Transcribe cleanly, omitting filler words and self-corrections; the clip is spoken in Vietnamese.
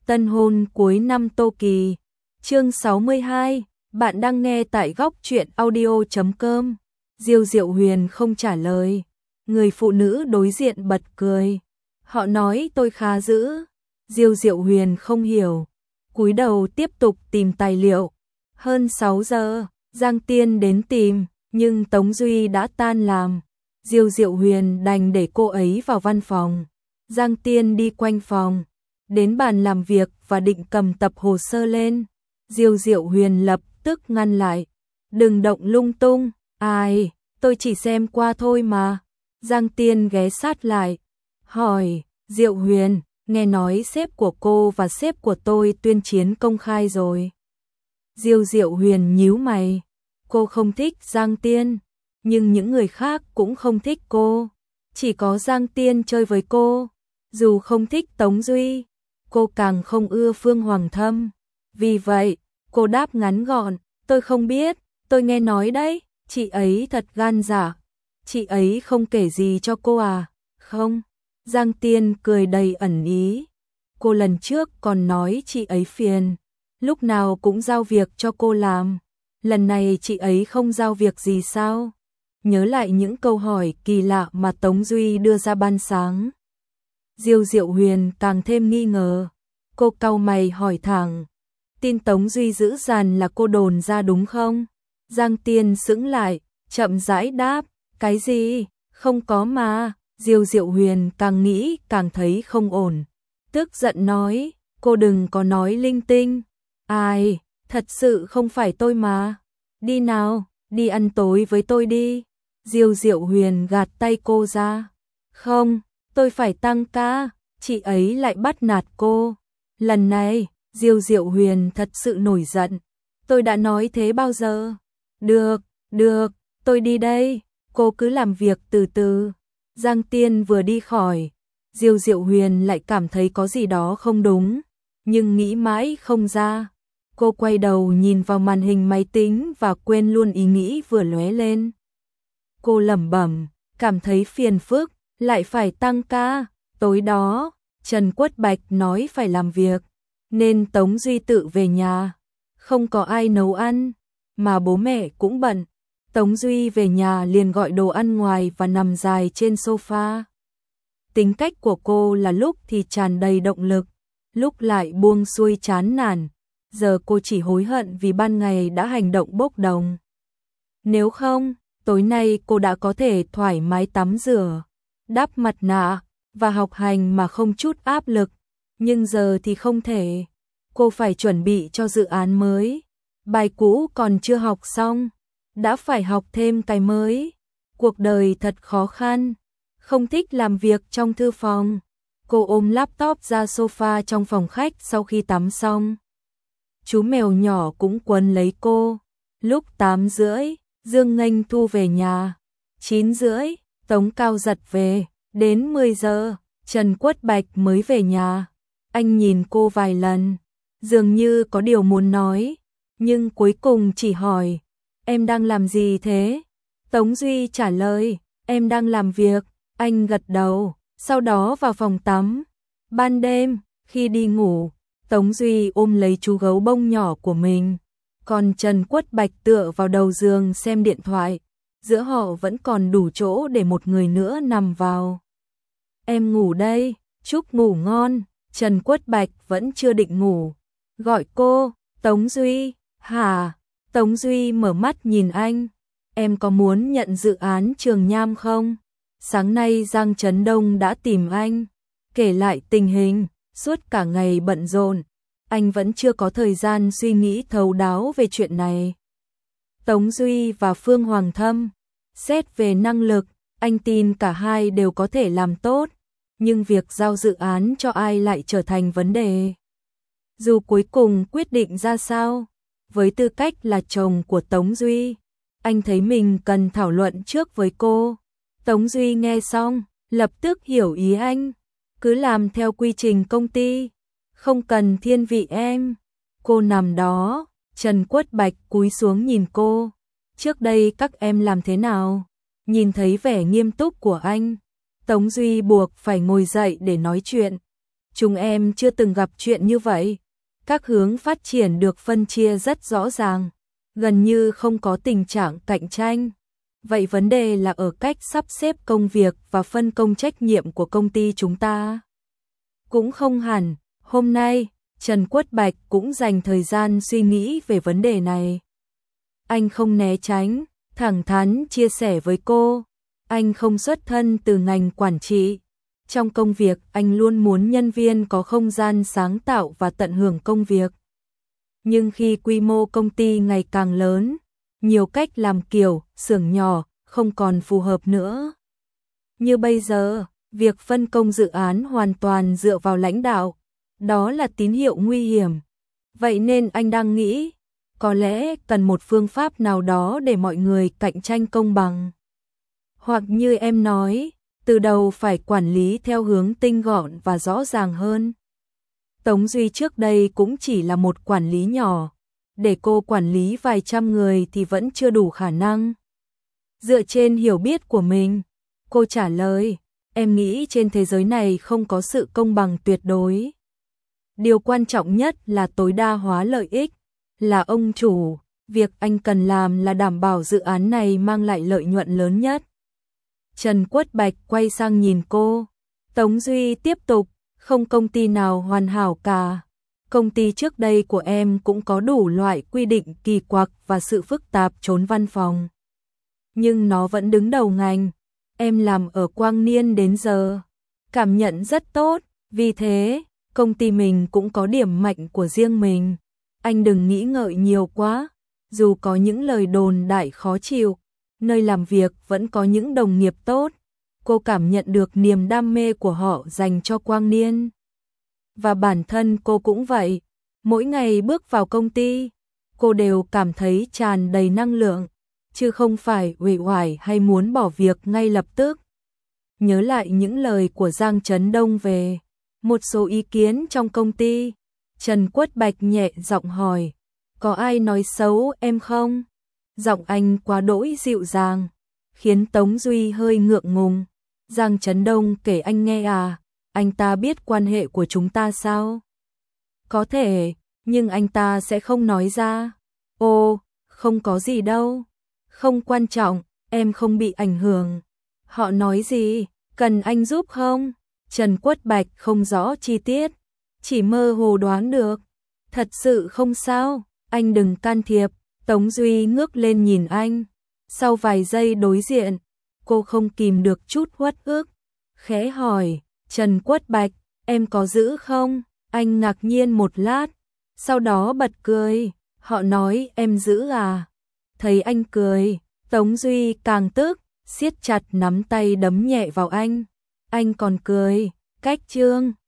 Tân hôn cuối năm Tô Kỳ. Chương 62, bạn đang nghe tại góc truyện audio.com. Diêu Diệu Huyền không trả lời. Người phụ nữ đối diện bật cười. Họ nói tôi khá dữ. Diêu Diệu Huyền không hiểu. Cúi đầu tiếp tục tìm tài liệu. Hơn 6 giờ, Giang Tiên đến tìm, nhưng Tống Duy đã tan làm. Diêu Diệu Huyền đành để cô ấy vào văn phòng. Giang Tiên đi quanh phòng, đến bàn làm việc và định cầm tập hồ sơ lên. Diêu Diệu Huyền lập tức ngăn lại. Đừng động lung tung, ai, tôi chỉ xem qua thôi mà. Giang Tiên ghé sát lại, hỏi, Diệu Huyền, nghe nói sếp của cô và sếp của tôi tuyên chiến công khai rồi. Diêu Diệu Huyền nhíu mày, cô không thích Giang Tiên, nhưng những người khác cũng không thích cô. Chỉ có Giang Tiên chơi với cô, dù không thích Tống Duy, cô càng không ưa Phương Hoàng Thâm. Vì vậy, cô đáp ngắn gọn, tôi không biết, tôi nghe nói đấy, chị ấy thật gan dạ. Chị ấy không kể gì cho cô à? Không. Giang Tiên cười đầy ẩn ý. Cô lần trước còn nói chị ấy phiền, lúc nào cũng giao việc cho cô làm. Lần này chị ấy không giao việc gì sao? Nhớ lại những câu hỏi kỳ lạ mà Tống Duy đưa ra ban sáng. Diêu Diệu Huyền càng thêm nghi ngờ. Cô cau mày hỏi thẳng, tin Tống Duy dữ dằn là cô đồn ra đúng không? Giang Tiên sững lại, chậm rãi đáp, cái gì? Không có mà. Diêu Diệu Huyền càng nghĩ càng thấy không ổn. Tức giận nói, cô đừng có nói linh tinh. Ai, thật sự không phải tôi mà. Đi nào, đi ăn tối với tôi đi. Diêu Diệu Huyền gạt tay cô ra. Không, tôi phải tăng ca. Chị ấy lại bắt nạt cô. Lần này, Diêu Diệu Huyền thật sự nổi giận. Tôi đã nói thế bao giờ? Được, tôi đi đây. Cô cứ làm việc từ từ. Giang Tiên vừa đi khỏi, Diêu Diệu Huyền lại cảm thấy có gì đó không đúng, nhưng nghĩ mãi không ra. Cô quay đầu nhìn vào màn hình máy tính và quên luôn ý nghĩ vừa lóe lên. Cô lẩm bẩm, cảm thấy phiền phức, lại phải tăng ca. Tối đó, Trần Quất Bạch nói phải làm việc, nên Tống Duy tự về nhà. Không có ai nấu ăn, mà bố mẹ cũng bận. Tống Duy về nhà liền gọi đồ ăn ngoài và nằm dài trên sofa. Tính cách của cô là lúc thì tràn đầy động lực, lúc lại buông xuôi chán nản. Giờ cô chỉ hối hận vì ban ngày đã hành động bốc đồng. Nếu không, tối nay cô đã có thể thoải mái tắm rửa, đắp mặt nạ và học hành mà không chút áp lực. Nhưng giờ thì không thể. Cô phải chuẩn bị cho dự án mới. Bài cũ còn chưa học xong, đã phải học thêm cái mới. Cuộc đời thật khó khăn, không thích làm việc trong thư phòng. Cô ôm laptop ra sofa trong phòng khách sau khi tắm xong. Chú mèo nhỏ cũng quấn lấy cô. Lúc 8:30, Dương Nghênh Thu về nhà. 9:30, Tống Cao Giật về. Đến 10 giờ, Trần Quất Bạch mới về nhà. Anh nhìn cô vài lần, dường như có điều muốn nói, nhưng cuối cùng chỉ hỏi, em đang làm gì thế? Tống Duy trả lời, em đang làm việc. Anh gật đầu, sau đó vào phòng tắm. Ban đêm, khi đi ngủ, Tống Duy ôm lấy chú gấu bông nhỏ của mình, còn Trần Quất Bạch tựa vào đầu giường xem điện thoại. Giữa họ vẫn còn đủ chỗ để một người nữa nằm vào. Em ngủ đây, chúc ngủ ngon. Trần Quất Bạch vẫn chưa định ngủ. Gọi cô, Tống Duy, hả? Tống Duy mở mắt nhìn anh. Em có muốn nhận dự án Trường Nham không? Sáng nay Giang Trấn Đông đã tìm anh, kể lại tình hình, suốt cả ngày bận rộn. Anh vẫn chưa có thời gian suy nghĩ thấu đáo về chuyện này. Tống Duy và Phương Hoàng Thâm, xét về năng lực, anh tin cả hai đều có thể làm tốt, nhưng việc giao dự án cho ai lại trở thành vấn đề. Dù cuối cùng quyết định ra sao, với tư cách là chồng của Tống Duy, anh thấy mình cần thảo luận trước với cô. Tống Duy nghe xong, lập tức hiểu ý anh. Cứ làm theo quy trình công ty, không cần thiên vị em. Cô nằm đó, Trần Quất Bạch cúi xuống nhìn cô. Trước đây các em làm thế nào? Nhìn thấy vẻ nghiêm túc của anh, Tống Duy buộc phải ngồi dậy để nói chuyện. Chúng em chưa từng gặp chuyện như vậy. Các hướng phát triển được phân chia rất rõ ràng, gần như không có tình trạng cạnh tranh. Vậy vấn đề là ở cách sắp xếp công việc và phân công trách nhiệm của công ty chúng ta. Cũng không hẳn, hôm nay, Trần Quất Bạch cũng dành thời gian suy nghĩ về vấn đề này. Anh không né tránh, thẳng thắn chia sẻ với cô. Anh không xuất thân từ ngành quản trị. Trong công việc, anh luôn muốn nhân viên có không gian sáng tạo và tận hưởng công việc. Nhưng khi quy mô công ty ngày càng lớn, nhiều cách làm kiểu xưởng nhỏ không còn phù hợp nữa. Như bây giờ, việc phân công dự án hoàn toàn dựa vào lãnh đạo, đó là tín hiệu nguy hiểm. Vậy nên anh đang nghĩ, có lẽ cần một phương pháp nào đó để mọi người cạnh tranh công bằng. Hoặc như em nói, từ đầu phải quản lý theo hướng tinh gọn và rõ ràng hơn. Tống Duy trước đây cũng chỉ là một quản lý nhỏ, để cô quản lý vài trăm người thì vẫn chưa đủ khả năng. Dựa trên hiểu biết của mình, cô trả lời, em nghĩ trên thế giới này không có sự công bằng tuyệt đối. Điều quan trọng nhất là tối đa hóa lợi ích, là ông chủ, việc anh cần làm là đảm bảo dự án này mang lại lợi nhuận lớn nhất. Trần Quất Bạch quay sang nhìn cô, Tống Duy tiếp tục, không công ty nào hoàn hảo cả. Công ty trước đây của em cũng có đủ loại quy định kỳ quặc và sự phức tạp trốn văn phòng. Nhưng nó vẫn đứng đầu ngành. Em làm ở Quang Niên đến giờ, cảm nhận rất tốt, vì thế, công ty mình cũng có điểm mạnh của riêng mình. Anh đừng nghĩ ngợi nhiều quá, dù có những lời đồn đại khó chịu, nơi làm việc vẫn có những đồng nghiệp tốt. Cô cảm nhận được niềm đam mê của họ dành cho Quang Niên. Và bản thân cô cũng vậy, mỗi ngày bước vào công ty, cô đều cảm thấy tràn đầy năng lượng, chứ không phải uể oải hay muốn bỏ việc ngay lập tức. Nhớ lại những lời của Giang Trấn Đông về một số ý kiến trong công ty, Trần Quất Bạch nhẹ giọng hỏi, có ai nói xấu em không? Giọng anh quá đỗi dịu dàng, khiến Tống Duy hơi ngượng ngùng. Giang Trấn Đông kể anh nghe à, anh ta biết quan hệ của chúng ta sao? Có thể, nhưng anh ta sẽ không nói ra. Ồ, không có gì đâu. Không quan trọng, em không bị ảnh hưởng. Họ nói gì, cần anh giúp không? Trần Quất Bạch không rõ chi tiết, chỉ mơ hồ đoán được. Thật sự không sao, anh đừng can thiệp. Tống Duy ngước lên nhìn anh. Sau vài giây đối diện, cô không kìm được chút uất ức, khẽ hỏi, Trần Quất Bạch, em có giữ không? Anh ngạc nhiên một lát, sau đó bật cười, họ nói em giữ à? Thấy anh cười, Tống Duy càng tức, siết chặt nắm tay đấm nhẹ vào anh còn cười, cách trương.